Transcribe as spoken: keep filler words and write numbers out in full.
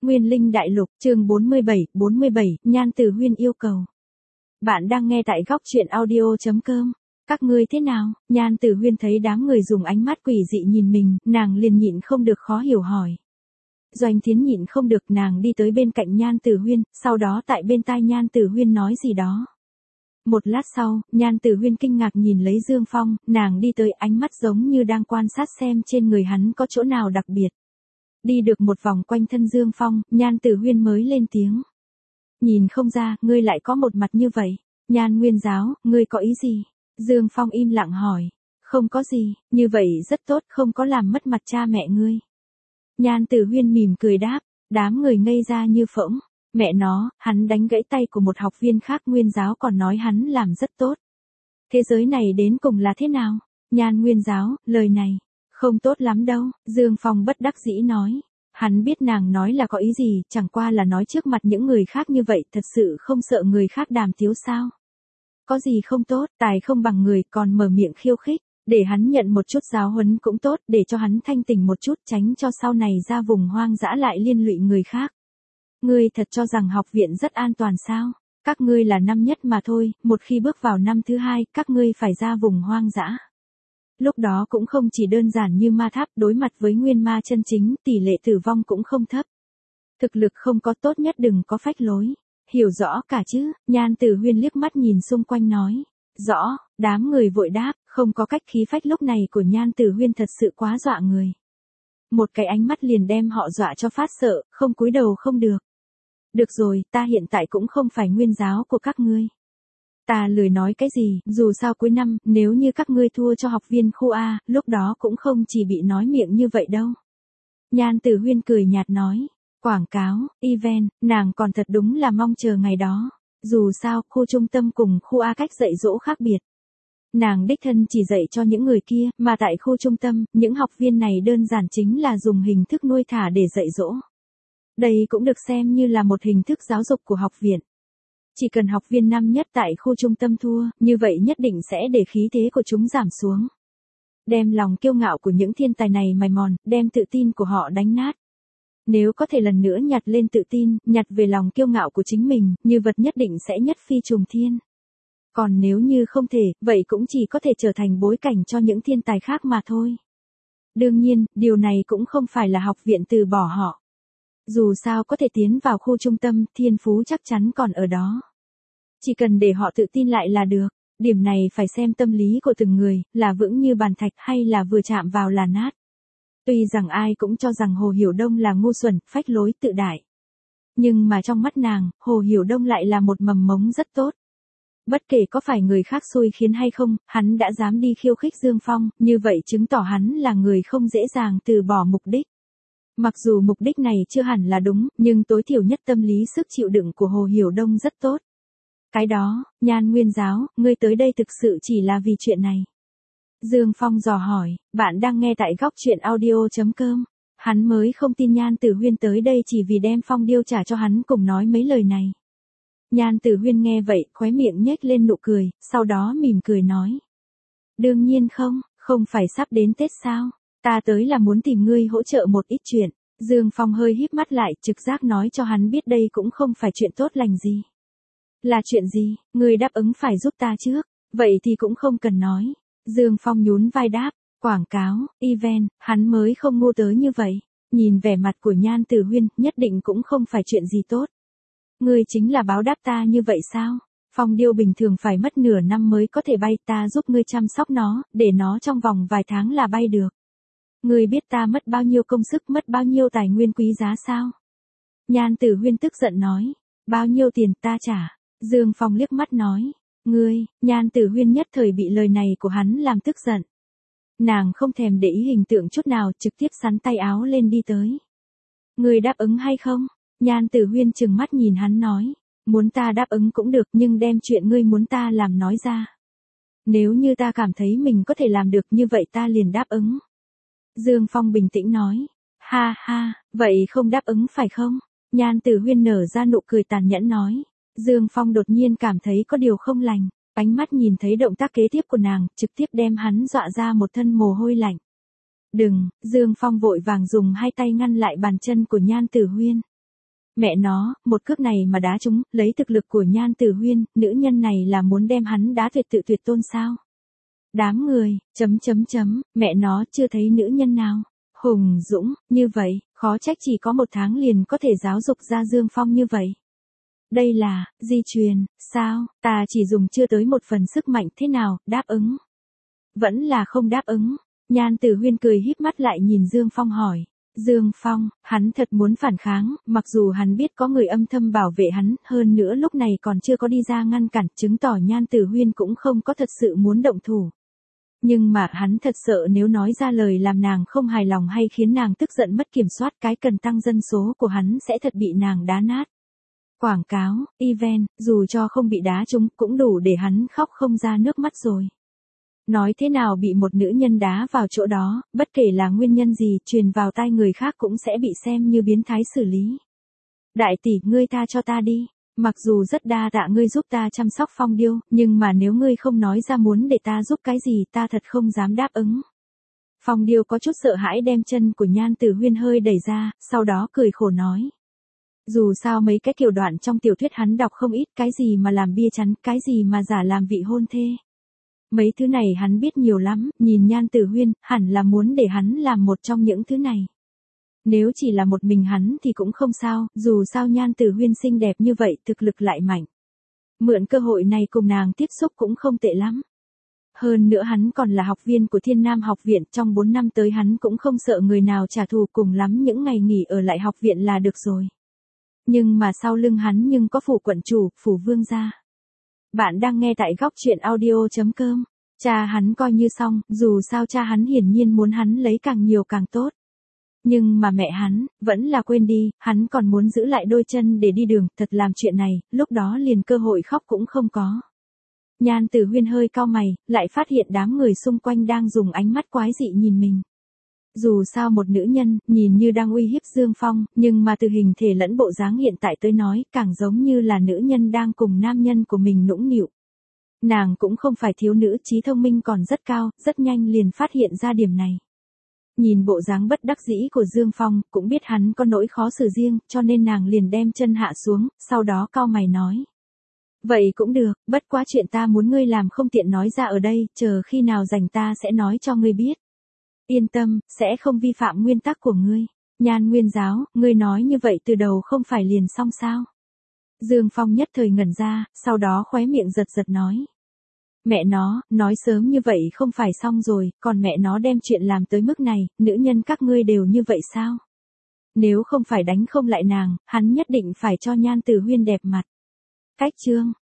Nguyên Linh Đại Lục, chương bốn mươi bảy, bốn mươi bảy, Nhan Tử Huyên yêu cầu. Bạn đang nghe tại góc truyện audio chấm com. Các ngươi thế nào? Nhan Tử Huyên thấy đám người dùng ánh mắt quỷ dị nhìn mình, nàng liền nhịn không được khó hiểu hỏi. Doanh Thiến nhịn không được, nàng đi tới bên cạnh Nhan Tử Huyên, sau đó tại bên tai Nhan Tử Huyên nói gì đó. Một lát sau, Nhan Tử Huyên kinh ngạc nhìn lấy Dương Phong, nàng đi tới, ánh mắt giống như đang quan sát xem trên người hắn có chỗ nào đặc biệt. Đi được một vòng quanh thân Dương Phong, Nhan Tử Huyên mới lên tiếng. Nhìn không ra, ngươi lại có một mặt như vậy. Nhan Nguyên Giáo, ngươi có ý gì? Dương Phong im lặng hỏi. Không có gì, như vậy rất tốt, không có làm mất mặt cha mẹ ngươi. Nhan Tử Huyên mỉm cười đáp, đám người ngây ra như phỗng. Mẹ nó, hắn đánh gãy tay của một học viên khác Nguyên Giáo còn nói hắn làm rất tốt. Thế giới này đến cùng là thế nào? Nhan Nguyên Giáo, lời này, không tốt lắm đâu, Dương Phong bất đắc dĩ nói. Hắn biết nàng nói là có ý gì, chẳng qua là nói trước mặt những người khác như vậy, thật sự không sợ người khác đàm tiếu sao? Có gì không tốt, tài không bằng người, còn mở miệng khiêu khích, để hắn nhận một chút giáo huấn cũng tốt, để cho hắn thanh tỉnh một chút, tránh cho sau này ra vùng hoang dã lại liên lụy người khác. Ngươi thật cho rằng học viện rất an toàn sao? Các ngươi là năm nhất mà thôi, một khi bước vào năm thứ hai, các ngươi phải ra vùng hoang dã. Lúc đó cũng không chỉ đơn giản như ma tháp, đối mặt với nguyên ma chân chính, tỷ lệ tử vong cũng không thấp. Thực lực không có, tốt nhất đừng có phách lối. Hiểu rõ cả chứ? Nhan Tử Huyên liếc mắt nhìn xung quanh nói. Rõ, đám người vội đáp, không có cách, khí phách lúc này của Nhan Tử Huyên thật sự quá dọa người. Một cái ánh mắt liền đem họ dọa cho phát sợ, không cúi đầu không được. Được rồi, ta hiện tại cũng không phải Nguyên Giáo của các ngươi. Ta lười nói cái gì, dù sao cuối năm, nếu như các ngươi thua cho học viên khu A, lúc đó cũng không chỉ bị nói miệng như vậy đâu. Nhan Tử Huyên cười nhạt nói, quảng cáo, event, nàng còn thật đúng là mong chờ ngày đó. Dù sao, khu trung tâm cùng khu A cách dạy dỗ khác biệt. Nàng đích thân chỉ dạy cho những người kia, mà tại khu trung tâm, những học viên này đơn giản chính là dùng hình thức nuôi thả để dạy dỗ. Đây cũng được xem như là một hình thức giáo dục của học viện. Chỉ cần học viên năm nhất tại khu trung tâm thua, như vậy nhất định sẽ để khí thế của chúng giảm xuống. Đem lòng kiêu ngạo của những thiên tài này mài mòn, đem tự tin của họ đánh nát. Nếu có thể lần nữa nhặt lên tự tin, nhặt về lòng kiêu ngạo của chính mình, như vật nhất định sẽ nhất phi trùng thiên. Còn nếu như không thể, vậy cũng chỉ có thể trở thành bối cảnh cho những thiên tài khác mà thôi. Đương nhiên, điều này cũng không phải là học viện từ bỏ họ. Dù sao có thể tiến vào khu trung tâm, thiên phú chắc chắn còn ở đó. Chỉ cần để họ tự tin lại là được, điểm này phải xem tâm lý của từng người, là vững như bàn thạch hay là vừa chạm vào là nát. Tuy rằng ai cũng cho rằng Hồ Hiểu Đông là ngu xuẩn, phách lối, tự đại. Nhưng mà trong mắt nàng, Hồ Hiểu Đông lại là một mầm mống rất tốt. Bất kể có phải người khác xui khiến hay không, hắn đã dám đi khiêu khích Dương Phong, như vậy chứng tỏ hắn là người không dễ dàng từ bỏ mục đích. Mặc dù mục đích này chưa hẳn là đúng, nhưng tối thiểu nhất tâm lý sức chịu đựng của Hồ Hiểu Đông rất tốt. Cái đó, Nhan Nguyên Giáo, ngươi tới đây thực sự chỉ là vì chuyện này. Dương Phong dò hỏi, bạn đang nghe tại góc truyện audio chấm com. Hắn mới không tin Nhan Tử Huyên tới đây chỉ vì đem Phong Điêu trả cho hắn cùng nói mấy lời này. Nhan Tử Huyên nghe vậy, khóe miệng nhếch lên nụ cười, sau đó mỉm cười nói. Đương nhiên không, không phải sắp đến Tết sao? Ta tới là muốn tìm ngươi hỗ trợ một ít chuyện. Dương Phong hơi híp mắt lại, trực giác nói cho hắn biết đây cũng không phải chuyện tốt lành gì. Là chuyện gì? Ngươi đáp ứng phải giúp ta trước. Vậy thì cũng không cần nói. Dương Phong nhún vai đáp, quảng cáo, event, hắn mới không ngu tới như vậy. Nhìn vẻ mặt của Nhan Tử Huyên, nhất định cũng không phải chuyện gì tốt. Ngươi chính là báo đáp ta như vậy sao? Phong Điêu bình thường phải mất nửa năm mới có thể bay, ta giúp ngươi chăm sóc nó, để nó trong vòng vài tháng là bay được. Ngươi biết ta mất bao nhiêu công sức, mất bao nhiêu tài nguyên quý giá sao? Nhan Tử Huyên tức giận nói, bao nhiêu tiền ta trả? Dương Phong liếc mắt nói, ngươi, Nhan Tử Huyên nhất thời bị lời này của hắn làm tức giận. Nàng không thèm để ý hình tượng chút nào, trực tiếp xắn tay áo lên đi tới. Ngươi đáp ứng hay không? Nhan Tử Huyên trừng mắt nhìn hắn nói, muốn ta đáp ứng cũng được, nhưng đem chuyện ngươi muốn ta làm nói ra. Nếu như ta cảm thấy mình có thể làm được như vậy ta liền đáp ứng. Dương Phong bình tĩnh nói, ha ha, vậy không đáp ứng phải không? Nhan Tử Huyên nở ra nụ cười tàn nhẫn nói. Dương Phong đột nhiên cảm thấy có điều không lành, ánh mắt nhìn thấy động tác kế tiếp của nàng, trực tiếp đem hắn dọa ra một thân mồ hôi lạnh. Đừng, Dương Phong vội vàng dùng hai tay ngăn lại bàn chân của Nhan Tử Huyên. Mẹ nó, một cước này mà đá trúng, lấy thực lực của Nhan Tử Huyên, nữ nhân này là muốn đem hắn đá tuyệt tự tuyệt tôn sao? Đám người, chấm chấm chấm, mẹ nó chưa thấy nữ nhân nào. Hùng dũng, như vậy, khó trách chỉ có một tháng liền có thể giáo dục ra Dương Phong như vậy. Đây là, di truyền, sao, ta chỉ dùng chưa tới một phần sức mạnh thế nào, đáp ứng. Vẫn là không đáp ứng. Nhan Tử Huyên cười híp mắt lại nhìn Dương Phong hỏi. Dương Phong, hắn thật muốn phản kháng, mặc dù hắn biết có người âm thầm bảo vệ hắn, hơn nữa lúc này còn chưa có đi ra ngăn cản, chứng tỏ Nhan Tử Huyên cũng không có thật sự muốn động thủ. Nhưng mà hắn thật sợ nếu nói ra lời làm nàng không hài lòng hay khiến nàng tức giận mất kiểm soát, cái cần tăng dân số của hắn sẽ thật bị nàng đá nát. Quảng cáo, event, dù cho không bị đá trúng cũng đủ để hắn khóc không ra nước mắt rồi. Nói thế nào bị một nữ nhân đá vào chỗ đó, bất kể là nguyên nhân gì, truyền vào tai người khác cũng sẽ bị xem như biến thái xử lý. Đại tỷ, ngươi tha cho ta đi. Mặc dù rất đa tạ ngươi giúp ta chăm sóc Phong Điêu, nhưng mà nếu ngươi không nói ra muốn để ta giúp cái gì ta thật không dám đáp ứng. Phong Điêu có chút sợ hãi đem chân của Nhan Tử Huyên hơi đẩy ra, sau đó cười khổ nói. Dù sao mấy cái kiểu đoạn trong tiểu thuyết hắn đọc không ít, cái gì mà làm bia chắn, cái gì mà giả làm vị hôn thê. Mấy thứ này hắn biết nhiều lắm, nhìn Nhan Tử Huyên, hẳn là muốn để hắn làm một trong những thứ này. Nếu chỉ là một mình hắn thì cũng không sao, dù sao Nhan Tử Huyên xinh đẹp như vậy, thực lực lại mạnh. Mượn cơ hội này cùng nàng tiếp xúc cũng không tệ lắm. Hơn nữa hắn còn là học viên của Thiên Nam học viện, trong bốn năm tới hắn cũng không sợ người nào trả thù, cùng lắm những ngày nghỉ ở lại học viện là được rồi. Nhưng mà sau lưng hắn nhưng có phủ quận chủ, phủ vương gia. Bạn đang nghe tại góc truyện audio chấm com. Cha hắn coi như xong, dù sao cha hắn hiển nhiên muốn hắn lấy càng nhiều càng tốt. Nhưng mà mẹ hắn, vẫn là quên đi, hắn còn muốn giữ lại đôi chân để đi đường, thật làm chuyện này, lúc đó liền cơ hội khóc cũng không có. Nhan Tử Huyên hơi cau mày, lại phát hiện đám người xung quanh đang dùng ánh mắt quái dị nhìn mình. Dù sao một nữ nhân, nhìn như đang uy hiếp Dương Phong, nhưng mà từ hình thể lẫn bộ dáng hiện tại tới nói, càng giống như là nữ nhân đang cùng nam nhân của mình nũng nịu. Nàng cũng không phải thiếu nữ, trí thông minh còn rất cao, rất nhanh liền phát hiện ra điểm này. Nhìn bộ dáng bất đắc dĩ của Dương Phong, cũng biết hắn có nỗi khó xử riêng, cho nên nàng liền đem chân hạ xuống, sau đó cau mày nói. Vậy cũng được, bất quá chuyện ta muốn ngươi làm không tiện nói ra ở đây, chờ khi nào rảnh ta sẽ nói cho ngươi biết. Yên tâm, sẽ không vi phạm nguyên tắc của ngươi. Nhan Nguyên Giáo, ngươi nói như vậy từ đầu không phải liền xong sao? Dương Phong nhất thời ngẩn ra, sau đó khóe miệng giật giật nói. Mẹ nó, nói sớm như vậy không phải xong rồi, còn mẹ nó đem chuyện làm tới mức này, nữ nhân các ngươi đều như vậy sao? Nếu không phải đánh không lại nàng, hắn nhất định phải cho Nhan Tử Huyên đẹp mặt. Cách chương,